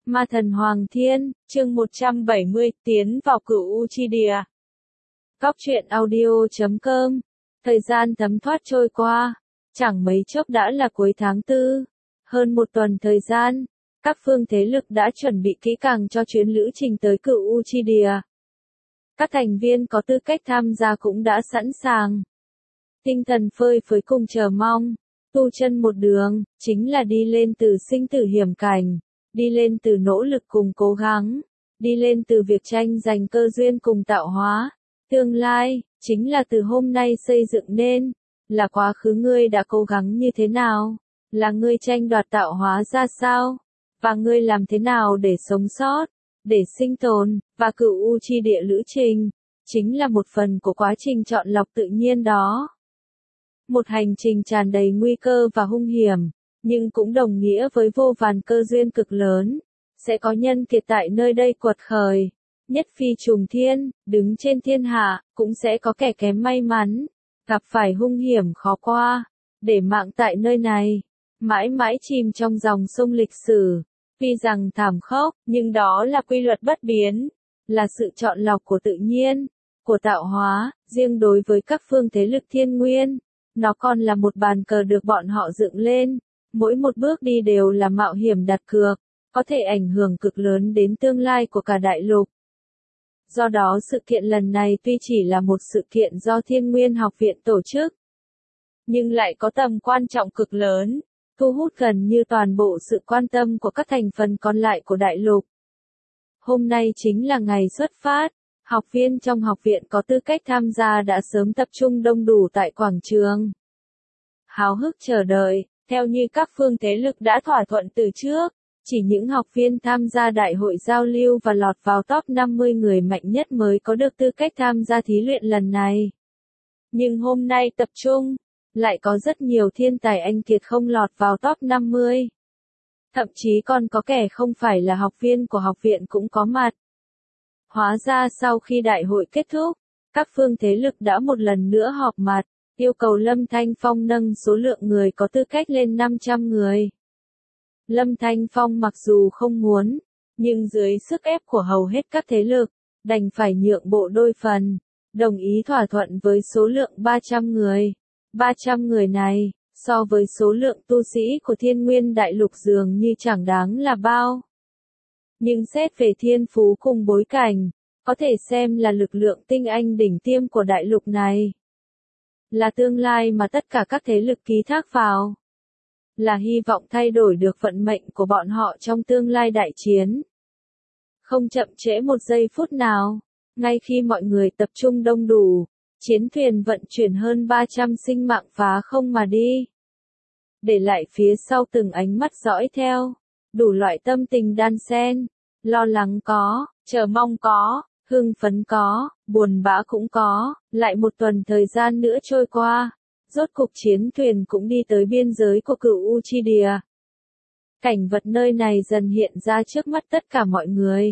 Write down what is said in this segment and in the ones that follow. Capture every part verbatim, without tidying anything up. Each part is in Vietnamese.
Ma thần Hoàng Thiên, chương một trăm bảy mươi, tiến vào cửu U Chi Địa. Góc truyện audio chấm com. Thời gian thấm thoát trôi qua, chẳng mấy chốc đã là cuối tháng tư. Hơn một tuần thời gian, các phương thế lực đã chuẩn bị kỹ càng cho chuyến lữ trình tới cửu U Chi Địa. Các thành viên có tư cách tham gia cũng đã sẵn sàng. Tinh thần phơi phới cùng chờ mong, tu chân một đường, chính là đi lên từ sinh tử hiểm cảnh. Đi lên từ nỗ lực cùng cố gắng, đi lên từ việc tranh giành cơ duyên cùng tạo hóa. Tương lai, chính là từ hôm nay xây dựng nên, là quá khứ ngươi đã cố gắng như thế nào, là ngươi tranh đoạt tạo hóa ra sao, và ngươi làm thế nào để sống sót, để sinh tồn, và cửu U Chi Địa lữ trình, chính là một phần của quá trình chọn lọc tự nhiên đó. Một hành trình tràn đầy nguy cơ và hung hiểm. Nhưng cũng đồng nghĩa với vô vàn cơ duyên cực lớn, sẽ có nhân kiệt tại nơi đây quật khởi, nhất phi trùng thiên, đứng trên thiên hạ, cũng sẽ có kẻ kém may mắn, gặp phải hung hiểm khó qua, để mạng tại nơi này, mãi mãi chìm trong dòng sông lịch sử, tuy rằng thảm khốc, nhưng đó là quy luật bất biến, là sự chọn lọc của tự nhiên, của tạo hóa, riêng đối với các phương thế lực thiên nguyên, nó còn là một bàn cờ được bọn họ dựng lên. Mỗi một bước đi đều là mạo hiểm đặt cược, có thể ảnh hưởng cực lớn đến tương lai của cả đại lục. Do đó sự kiện lần này tuy chỉ là một sự kiện do Thiên Nguyên Học Viện tổ chức, nhưng lại có tầm quan trọng cực lớn, thu hút gần như toàn bộ sự quan tâm của các thành phần còn lại của đại lục. Hôm nay chính là ngày xuất phát, học viên trong học viện có tư cách tham gia đã sớm tập trung đông đủ tại quảng trường. Háo hức chờ đợi. Theo như các phương thế lực đã thỏa thuận từ trước, chỉ những học viên tham gia đại hội giao lưu và lọt vào top năm mươi người mạnh nhất mới có được tư cách tham gia thí luyện lần này. Nhưng hôm nay tập trung, lại có rất nhiều thiên tài anh kiệt không lọt vào top năm mươi. Thậm chí còn có kẻ không phải là học viên của học viện cũng có mặt. Hóa ra sau khi đại hội kết thúc, các phương thế lực đã một lần nữa họp mặt. Yêu cầu Lâm Thanh Phong nâng số lượng người có tư cách lên năm trăm người. Lâm Thanh Phong mặc dù không muốn, nhưng dưới sức ép của hầu hết các thế lực, đành phải nhượng bộ đôi phần, đồng ý thỏa thuận với số lượng ba trăm người. ba trăm người này, so với số lượng tu sĩ của Thiên Nguyên Đại Lục dường như chẳng đáng là bao. Nhưng xét về thiên phú cùng bối cảnh, có thể xem là lực lượng tinh anh đỉnh tiêm của đại lục này. Là tương lai mà tất cả các thế lực ký thác vào. Là hy vọng thay đổi được vận mệnh của bọn họ trong tương lai đại chiến. Không chậm trễ một giây phút nào, ngay khi mọi người tập trung đông đủ, chiến thuyền vận chuyển hơn ba trăm sinh mạng phá không mà đi. Để lại phía sau từng ánh mắt dõi theo, đủ loại tâm tình đan xen, lo lắng có, chờ mong có. Hưng phấn có, buồn bã cũng có, lại một tuần thời gian nữa trôi qua, rốt cục chiến thuyền cũng đi tới biên giới của cửu U Chi Địa. Cảnh vật nơi này dần hiện ra trước mắt tất cả mọi người.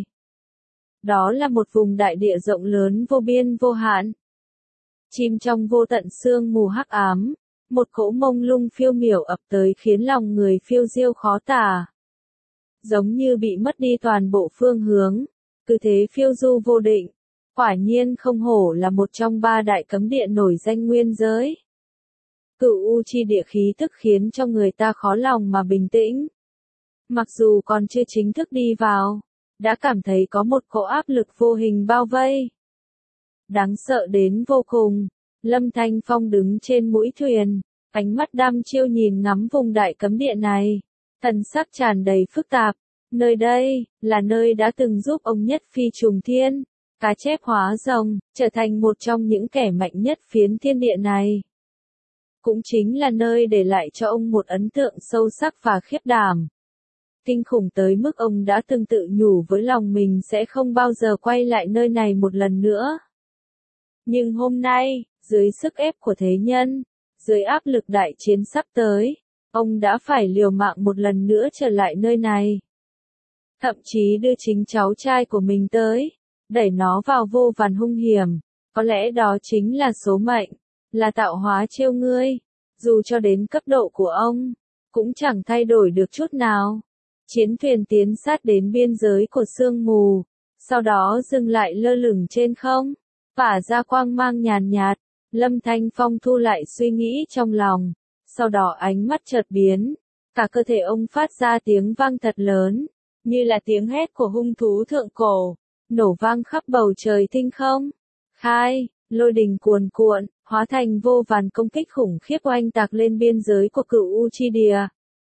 Đó là một vùng đại địa rộng lớn vô biên vô hạn. Chìm trong vô tận sương mù hắc ám, một cỗ mông lung phiêu miểu ập tới khiến lòng người phiêu diêu khó tả. Giống như bị mất đi toàn bộ phương hướng. Cứ thế phiêu du vô định, quả nhiên không hổ là một trong ba đại cấm địa nổi danh nguyên giới. Cửu U Chi Địa khí tức khiến cho người ta khó lòng mà bình tĩnh. Mặc dù còn chưa chính thức đi vào, đã cảm thấy có một cỗ áp lực vô hình bao vây. Đáng sợ đến vô cùng, Lâm Thanh Phong đứng trên mũi thuyền, ánh mắt đăm chiêu nhìn ngắm vùng đại cấm địa này, thần sắc tràn đầy phức tạp. Nơi đây, là nơi đã từng giúp ông nhất phi trùng thiên, cá chép hóa rồng, trở thành một trong những kẻ mạnh nhất phiến thiên địa này. Cũng chính là nơi để lại cho ông một ấn tượng sâu sắc và khiếp đảm. Kinh khủng tới mức ông đã từng tự nhủ với lòng mình sẽ không bao giờ quay lại nơi này một lần nữa. Nhưng hôm nay, dưới sức ép của thế nhân, dưới áp lực đại chiến sắp tới, ông đã phải liều mạng một lần nữa trở lại nơi này. Thậm chí đưa chính cháu trai của mình tới, đẩy nó vào vô vàn hung hiểm, có lẽ đó chính là số mệnh, là tạo hóa trêu ngươi, dù cho đến cấp độ của ông, cũng chẳng thay đổi được chút nào. Chiến thuyền tiến sát đến biên giới của sương mù, sau đó dừng lại lơ lửng trên không, phả ra quang mang nhàn nhạt. Lâm Thanh Phong thu lại suy nghĩ trong lòng, sau đó ánh mắt chợt biến, cả cơ thể ông phát ra tiếng vang thật lớn, như là tiếng hét của hung thú thượng cổ, nổ vang khắp bầu trời tinh không. Khai, lôi đình cuồn cuộn, hóa thành vô vàn công kích khủng khiếp oanh tạc lên biên giới của cựu U Chi Địa.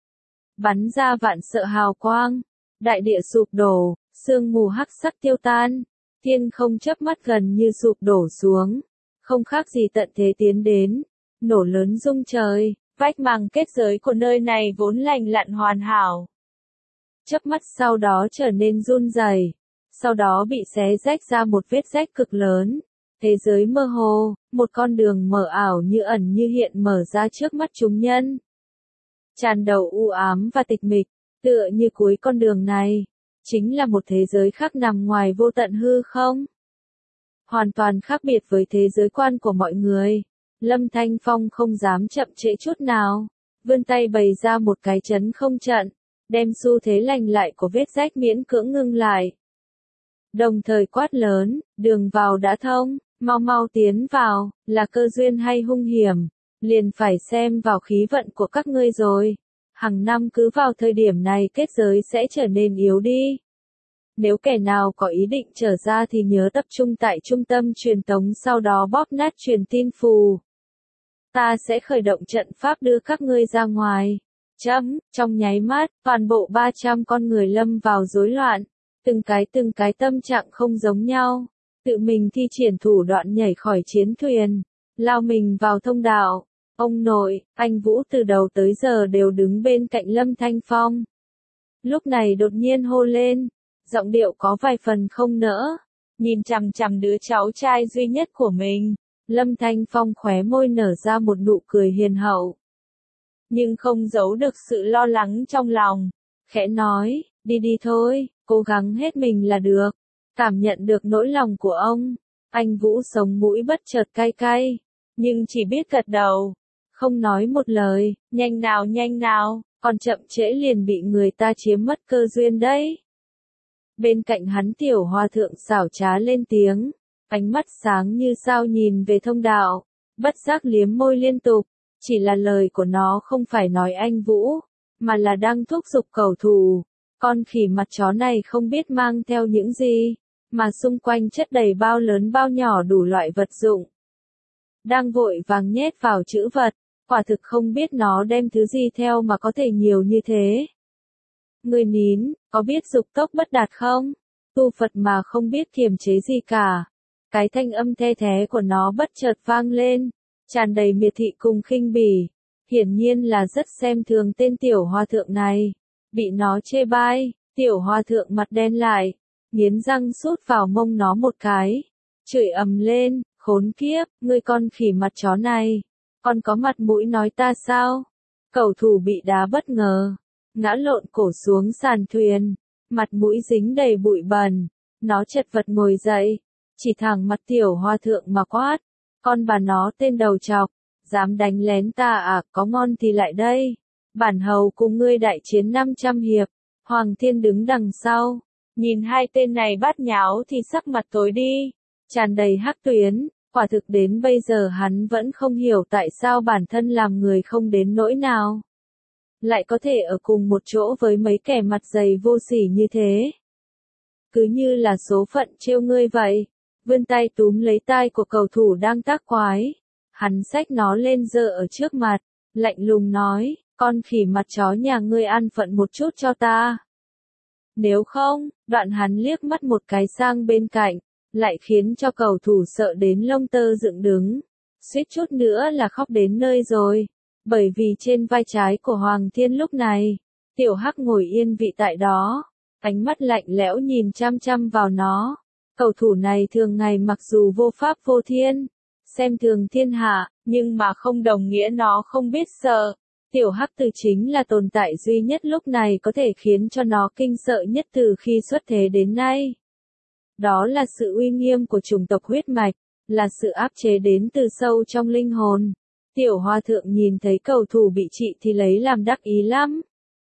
Bắn ra vạn sợ hào quang, đại địa sụp đổ, sương mù hắc sắc tiêu tan, thiên không chớp mắt gần như sụp đổ xuống, không khác gì tận thế tiến đến, nổ lớn rung trời, vách màng kết giới của nơi này vốn lành lặn hoàn hảo. Chớp mắt sau đó trở nên run rẩy, sau đó bị xé rách ra một vết rách cực lớn. Thế giới mơ hồ, một con đường mờ ảo như ẩn như hiện mở ra trước mắt chúng nhân. Tràn đầu u ám và tịch mịch, tựa như cuối con đường này, chính là một thế giới khác nằm ngoài vô tận hư không. Hoàn toàn khác biệt với thế giới quan của mọi người. Lâm Thanh Phong không dám chậm trễ chút nào, vươn tay bày ra một cái chấn không trận, đem xu thế lành lại của vết rách miễn cưỡng ngưng lại. Đồng thời quát lớn, đường vào đã thông, mau mau tiến vào, là cơ duyên hay hung hiểm, liền phải xem vào khí vận của các ngươi rồi. Hàng năm cứ vào thời điểm này kết giới sẽ trở nên yếu đi. Nếu kẻ nào có ý định trở ra thì nhớ tập trung tại trung tâm truyền tống sau đó bóp nát truyền tin phù. Ta sẽ khởi động trận pháp đưa các ngươi ra ngoài. Chấm, trong nháy mắt, toàn bộ ba trăm con người lâm vào rối loạn. Từng cái từng cái tâm trạng không giống nhau. Tự mình thi triển thủ đoạn nhảy khỏi chiến thuyền. Lao mình vào thông đạo. Ông nội, anh Vũ từ đầu tới giờ đều đứng bên cạnh Lâm Thanh Phong. Lúc này đột nhiên hô lên. Giọng điệu có vài phần không nỡ. Nhìn chằm chằm đứa cháu trai duy nhất của mình. Lâm Thanh Phong khóe môi nở ra một nụ cười hiền hậu. Nhưng không giấu được sự lo lắng trong lòng. Khẽ nói, đi đi thôi, cố gắng hết mình là được. Cảm nhận được nỗi lòng của ông. Anh Vũ sống mũi bất chợt cay cay. Nhưng chỉ biết gật đầu. Không nói một lời, nhanh nào nhanh nào, còn chậm trễ liền bị người ta chiếm mất cơ duyên đấy. Bên cạnh hắn tiểu hòa thượng xảo trá lên tiếng, ánh mắt sáng như sao nhìn về thông đạo, bất giác liếm môi liên tục, chỉ là lời của nó không phải nói anh Vũ, mà là đang thúc giục cầu thủ. Con khỉ mặt chó này không biết mang theo những gì, mà xung quanh chất đầy bao lớn bao nhỏ đủ loại vật dụng. Đang vội vàng nhét vào chữ vật, quả thực không biết nó đem thứ gì theo mà có thể nhiều như thế. Người nín, có biết dục tốc bất đạt không? Tu Phật mà không biết kiềm chế gì cả. Cái thanh âm the thé của nó bất chợt vang lên, tràn đầy miệt thị cùng khinh bỉ. Hiển nhiên là rất xem thường tên tiểu hòa thượng này. Bị nó chê bai, tiểu hòa thượng mặt đen lại, nghiến răng sút vào mông nó một cái. Chửi ầm lên, khốn kiếp, ngươi con khỉ mặt chó này. Còn có mặt mũi nói ta sao? Cầu thủ bị đá bất ngờ. Ngã lộn cổ xuống sàn thuyền, mặt mũi dính đầy bụi bẩn, nó chật vật ngồi dậy, chỉ thẳng mặt tiểu hòa thượng mà quát, con bà nó tên đầu chọc, dám đánh lén ta à, có ngon thì lại đây, bản hầu cùng ngươi đại chiến năm trăm hiệp, Hoàng Thiên đứng đằng sau, nhìn hai tên này bát nháo thì sắc mặt tối đi, tràn đầy hắc tuyến, quả thực đến bây giờ hắn vẫn không hiểu tại sao bản thân làm người không đến nỗi nào. Lại có thể ở cùng một chỗ với mấy kẻ mặt dày vô sỉ như thế. Cứ như là số phận trêu ngươi vậy. Vươn tay túm lấy tai của cầu thủ đang tác quái. Hắn xách nó lên giơ ở trước mặt, lạnh lùng nói, con khỉ mặt chó nhà ngươi ăn phận một chút cho ta. Nếu không, đoạn hắn liếc mắt một cái sang bên cạnh, lại khiến cho cầu thủ sợ đến lông tơ dựng đứng. Suýt chút nữa là khóc đến nơi rồi. Bởi vì trên vai trái của Hoàng Thiên lúc này, tiểu hắc ngồi yên vị tại đó, ánh mắt lạnh lẽo nhìn chăm chăm vào nó. Cầu thủ này thường ngày mặc dù vô pháp vô thiên, xem thường thiên hạ, nhưng mà không đồng nghĩa nó không biết sợ. Tiểu hắc từ chính là tồn tại duy nhất lúc này có thể khiến cho nó kinh sợ nhất từ khi xuất thế đến nay. Đó là sự uy nghiêm của chủng tộc huyết mạch, là sự áp chế đến từ sâu trong linh hồn. Tiểu hòa thượng nhìn thấy cầu thủ bị trị thì lấy làm đắc ý lắm.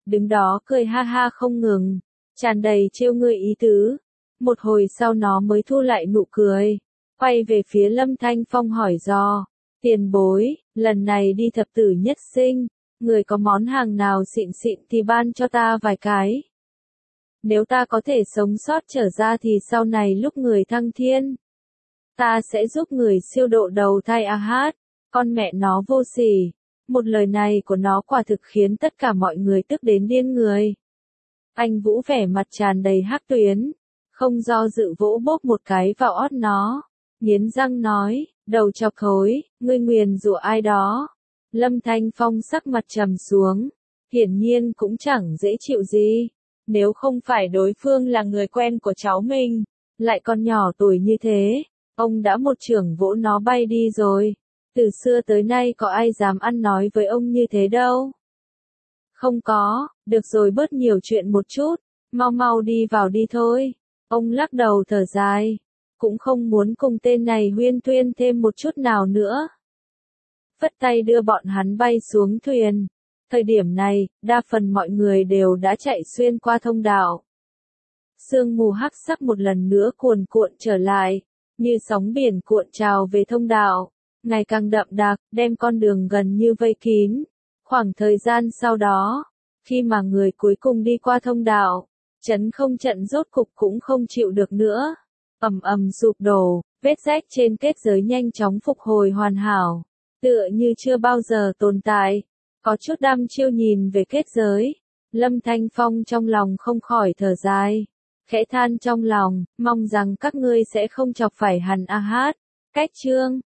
đứng đó cười ha ha không ngừng, tràn đầy trêu ngươi ý tứ. Một hồi sau nó mới thu lại nụ cười, quay về phía Lâm Thanh Phong hỏi dò, tiền bối, lần này đi thập tử nhất sinh, người có món hàng nào xịn xịn thì ban cho ta vài cái. Nếu ta có thể sống sót trở ra thì sau này lúc người thăng thiên, ta sẽ giúp người siêu độ đầu thai A Hát. Con mẹ nó vô sỉ. Một lời này của nó quả thực khiến tất cả mọi người tức đến điên người. Anh Vũ vẻ mặt tràn đầy hắc tuyến, không do dự vỗ bốp một cái vào ót nó, nghiến răng nói, đầu chọc khối, ngươi nguyền rủa ai đó. Lâm Thanh Phong sắc mặt trầm xuống, hiển nhiên cũng chẳng dễ chịu gì. Nếu không phải đối phương là người quen của cháu mình, lại còn nhỏ tuổi như thế, ông đã một chưởng vỗ nó bay đi rồi. Từ xưa tới nay có ai dám ăn nói với ông như thế đâu. Không có, được rồi bớt nhiều chuyện một chút, mau mau đi vào đi thôi. Ông lắc đầu thở dài, cũng không muốn cùng tên này huyên thuyên thêm một chút nào nữa. Phất tay đưa bọn hắn bay xuống thuyền. Thời điểm này, đa phần mọi người đều đã chạy xuyên qua thông đạo. Sương mù hắc sắc một lần nữa cuồn cuộn trở lại, như sóng biển cuộn trào về thông đạo, ngày càng đậm đặc, đem con đường gần như vây kín. Khoảng thời gian sau đó, khi mà người cuối cùng đi qua thông đạo, trấn không trận rốt cục cũng không chịu được nữa. Ầm ầm sụp đổ, vết rách trên kết giới nhanh chóng phục hồi hoàn hảo, tựa như chưa bao giờ tồn tại. Có chút đăm chiêu nhìn về kết giới, Lâm Thanh Phong trong lòng không khỏi thở dài, khẽ than trong lòng, mong rằng các ngươi sẽ không chọc phải hằn A Hát. Cách chương